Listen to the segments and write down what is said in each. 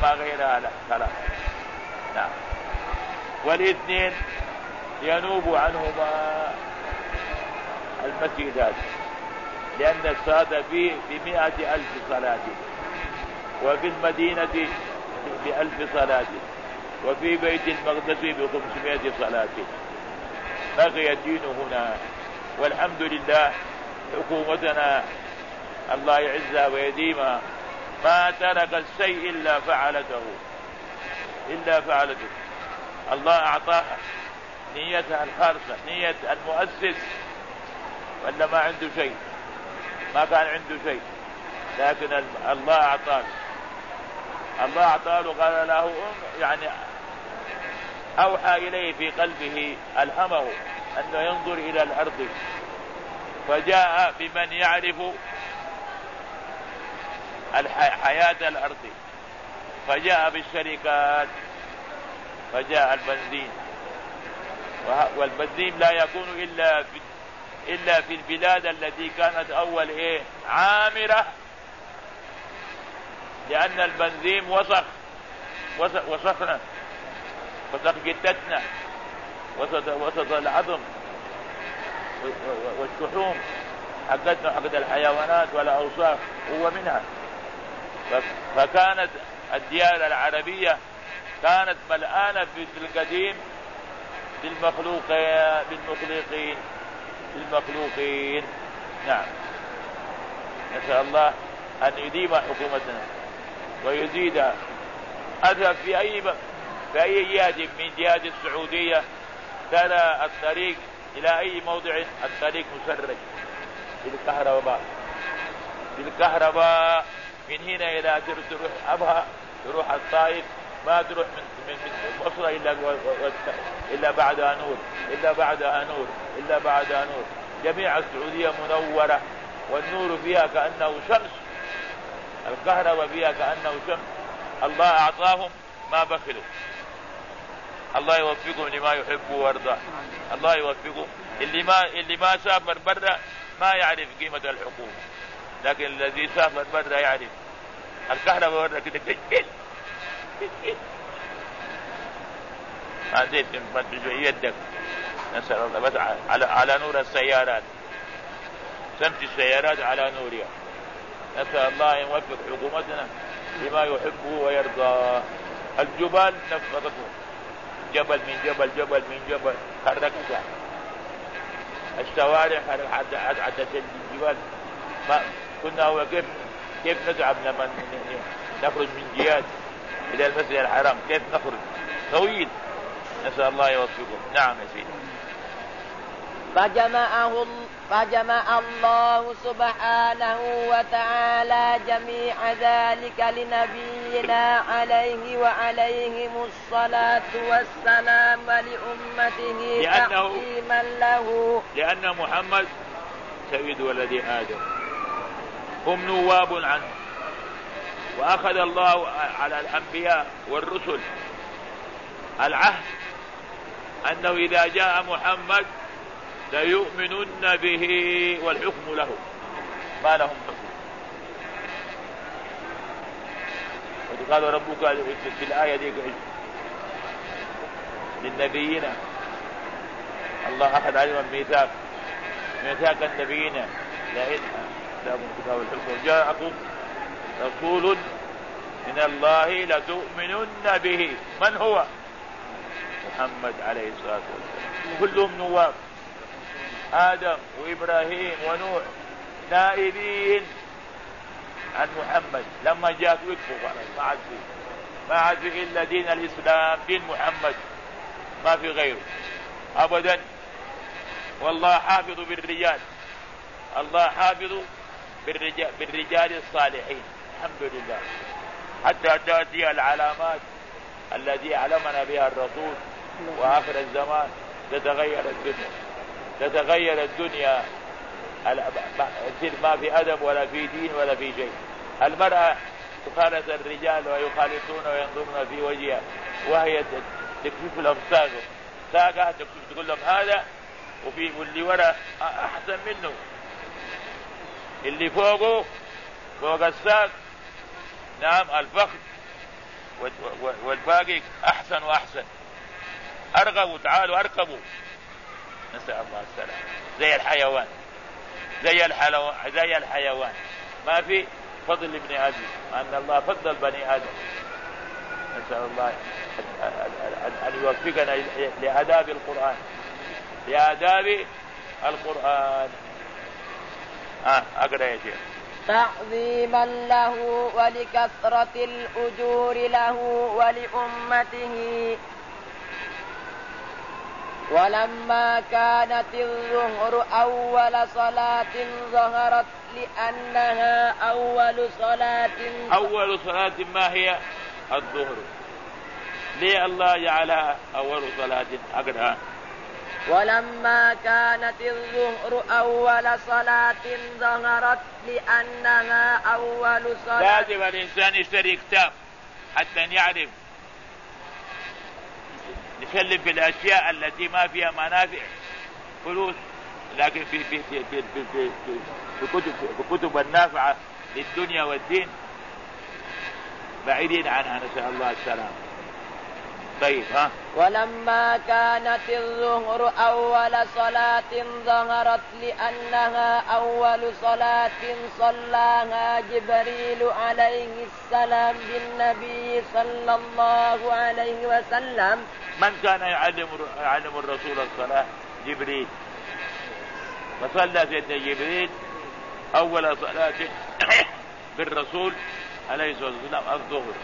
أما غيرها لا خلاص. نعم. والاثنين ينوب عنهما المسجدات، لأن الصلاة فيه ب100,000 صلاة، وفي المدينة ب1000 صلاة، وفي بيت المقدس ب500 صلاة. بقي الدين هنا، والحمد لله حكومتنا الله يعزها ويديمها ما ترك الشيء إلا فعلته. الله أعطاها نيتها الخالصة، نية المؤسس، ولا ما عنده شيء، ما كان عنده شيء، لكن الله أعطاه قال له يعني أوحى إليه في قلبه، ألهمه أنه ينظر إلى الأرض، فجاء بمن يعرف حياة الأرض، فجاء بالشركات، فجاء البنزين، والبنزين لا يكون إلا في البلاد التي كانت أول عامرة، لأن البنزين وسخنا، وسخ جدتنا، وسط العظم والشحوم حقتنا حقت الحيوانات والأوصاف هو منها. فكانت الديار العربية كانت ملآنة في القديم بالمخلوقين. نعم. نسأل الله أن يديم حكومتنا ويزيدها. أذهب في أي جهة من جهات السعودية ترى الطريق إلى أي موضع الطريق مسرج بالكهرباء من هنا إلى تروح أبها، تروح الطائف، ما تروح من مصر إلا بعدها نور. جميع السعودية منورة، والنور فيها كأنه شمس، الكهرباء فيها كأنه شمس. الله أعطاهم ما بخلوا. الله يوفقهم لما يحب ويرضى. الله يوفقهم. اللي ما سافر برا ما يعرف قيمة الحكومة، لكن الذي سافر برا يعرف. الكهرباء برا كده تجل ما زيت ما تجي يدك. نسأل الله بس على نور السيارات، سمت السيارات على نورها. نسأل الله يوفق حكومتنا لما يحبه ويرضى. الجبال نفضته، جبل من جبل حركتها. الشوارع عدت الجبال. ما كنا هو كيف نتعب لما نخرج من جهاد إلى المسجد الحرام، كيف نخرج طويل. نسأل الله يوفقه. نعم يا سيدي. فجمع الله سبحانه وتعالى جميع ذلك لنبينا عليه وعليهم الصلاة والسلام ولأمته تعظيما له، لأن محمد سيد ولد آدم، هم نواب عنه. وأخذ الله على الأنبياء والرسل العهد أنه إذا جاء محمد ليؤمنن به والحكم له، ما لهم حكم. وقال ربك في الآية دي للنبيين، الله أخذ عليهم ميثاق النبيين لئن آتاكم الكتاب والحكم جاءكم رسول من الله لتؤمنن به. من هو؟ محمد عليه الصلاة والسلام. كلهم نواب، آدم وإبراهيم ونوح نائبين عن محمد. لما جاءت وقفوا ما عاد في إلا دين الإسلام، دين محمد، ما في غيره أبدا. والله حافظ بالرجال، الله حافظ بالرجال الصالحين، الحمد لله، حتى تأتي العلامات التي علمنا بها الرسول. وآخر الزمان تتغير الدنيا، يصير ما في أدب ولا في دين ولا في شيء. المرأة تخالط الرجال ويخالطون وينظرون في وجهها، وهي تكشف لهم ساقها تكشف، تقول لهم هذا، واللي وراء أحسن منه، اللي فوق الساق، نعم الفخذ والباقي أحسن وأحسن. أرغبوا، تعالوا أركبوا، نسأل الله السلام. زي الحيوان، زي الحيوان، ما في فضل لابن آدم، أن الله فضل بني آدم. نسأل الله أن يوفقنا لآداب القرآن، لآداب القرآن. أقرأ يا شيخ. تعظيما له ولكثرة الأجور له ولأمته. ولما كانت الظهر أول صلاة ظهرت لأنها أول صلاة. ما هي؟ الظهر. ليه الله جعلها أول صلاة؟ أقرأ. ولما كانت الظهر أول صلاة ظهرت لأنها أول صلاة. لازم الإنسان يشتري كتاب حتى يعرف يسلم في الأشياء التي ما فيها منافع فلوس، لكن في كتب النافعة للدنيا والدين بعيدين عنها، نسأل الله السلام. طيب ولما كانت الظهر أول صلاة ظهرت لأنها أول صلاة صلاها جبريل عليه السلام بالنبي صلى الله عليه وسلم. من كان يعلم الرسول الصلاة؟ جبريل. فصلى سيدنا جبريل أول صلاة بالرسول عليه الصلاة والسلام الظهر.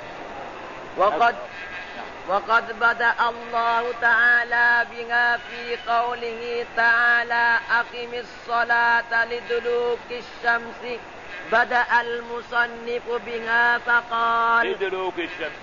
وقد بدأ الله تعالى بها في قوله تعالى أقم الصلاة لدلوك الشمس. بدأ المصنف بها فقال لدلوك الشمس،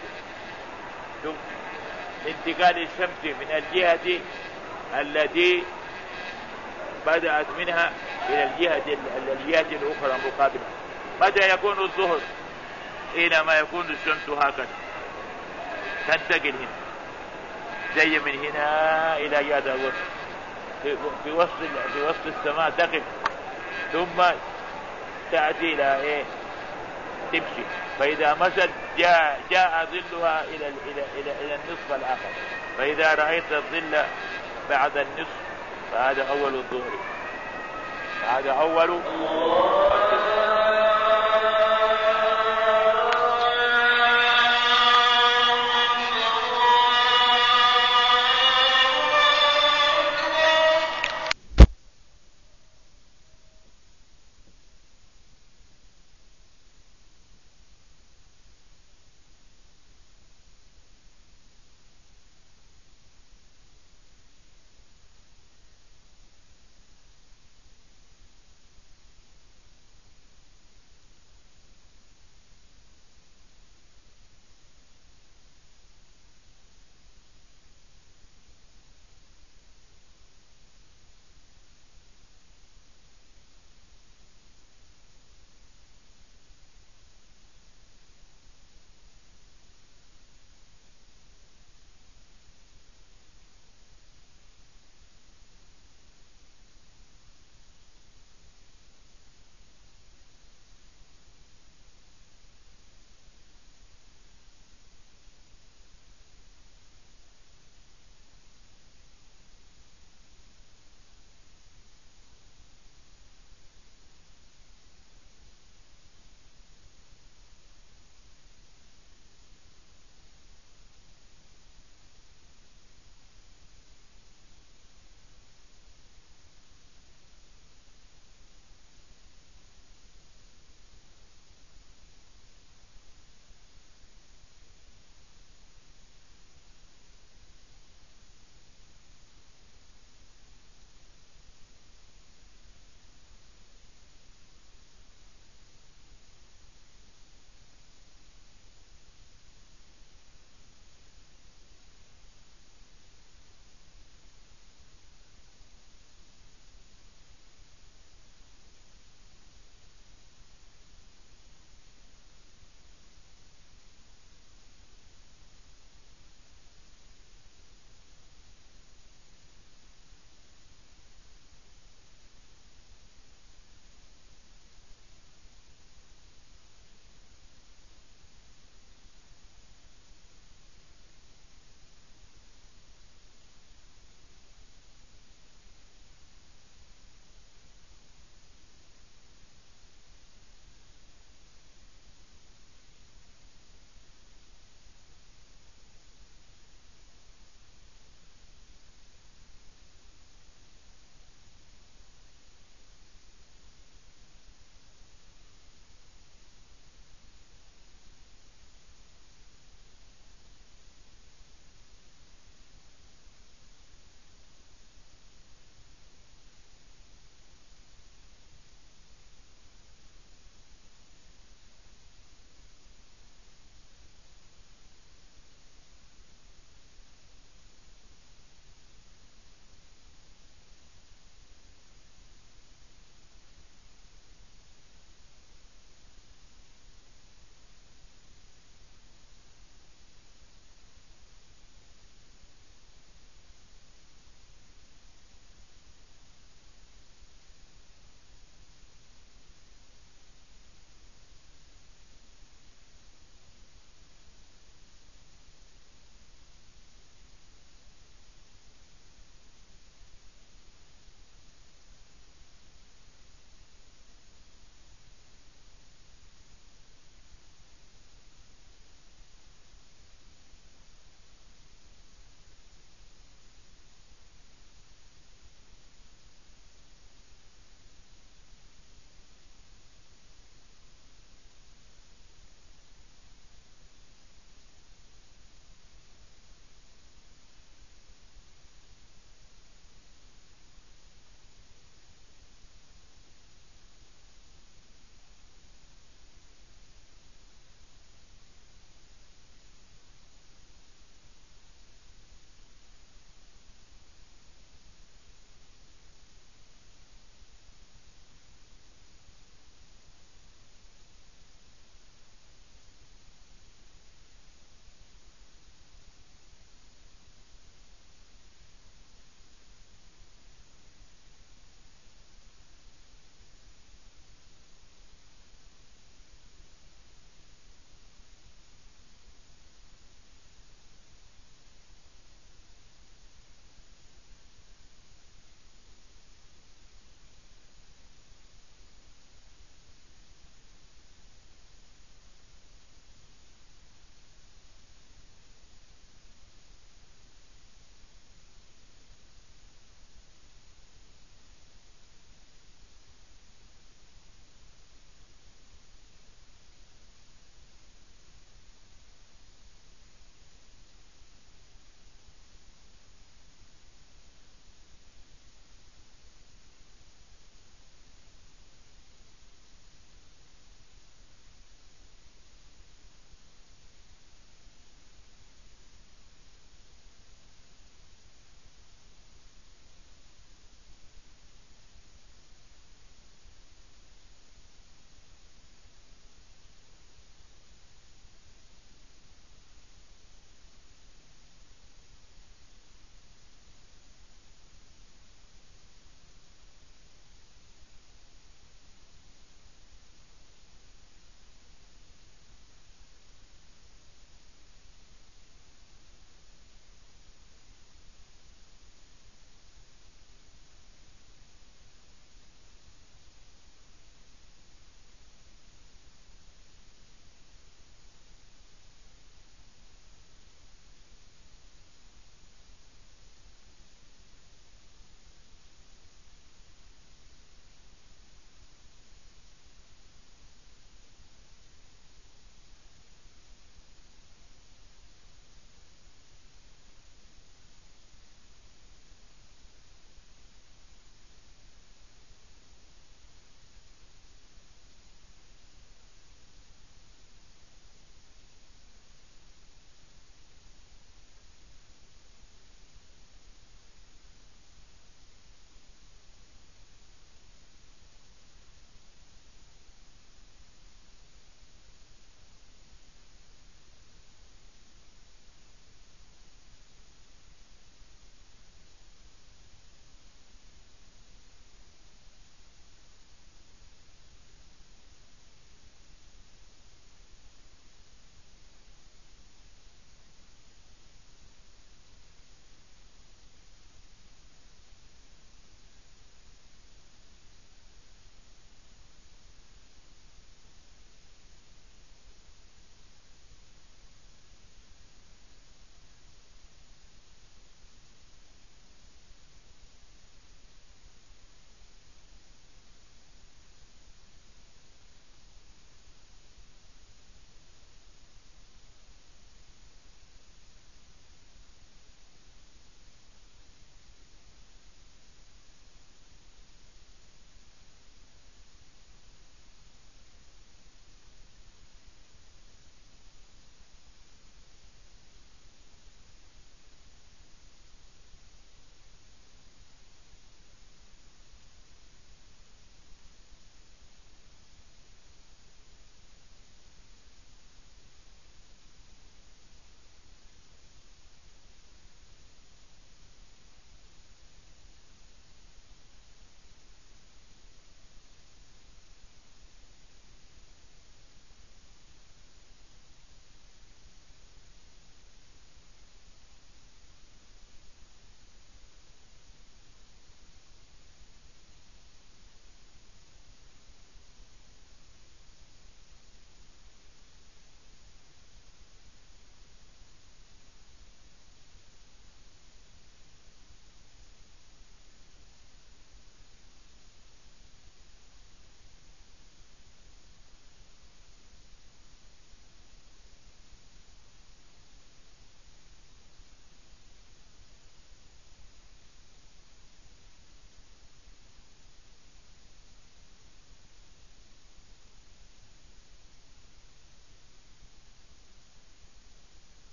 انتقال الشمس من الجهة التي بدأت منها إلى الجهة الأخرى مقابلة. متى يكون الظهر؟ حينما يكون الشمس هكذا تنتقل هنا، زي من هنا إلى جهة الوسط، في وسط السماء تقف، ثم تأتي إلى تمشي، فإذا مشت جاء ظلها إلى النصف الآخر، فإذا رأيت الظل بعد النصف فهذا أول الظهر، هذا أول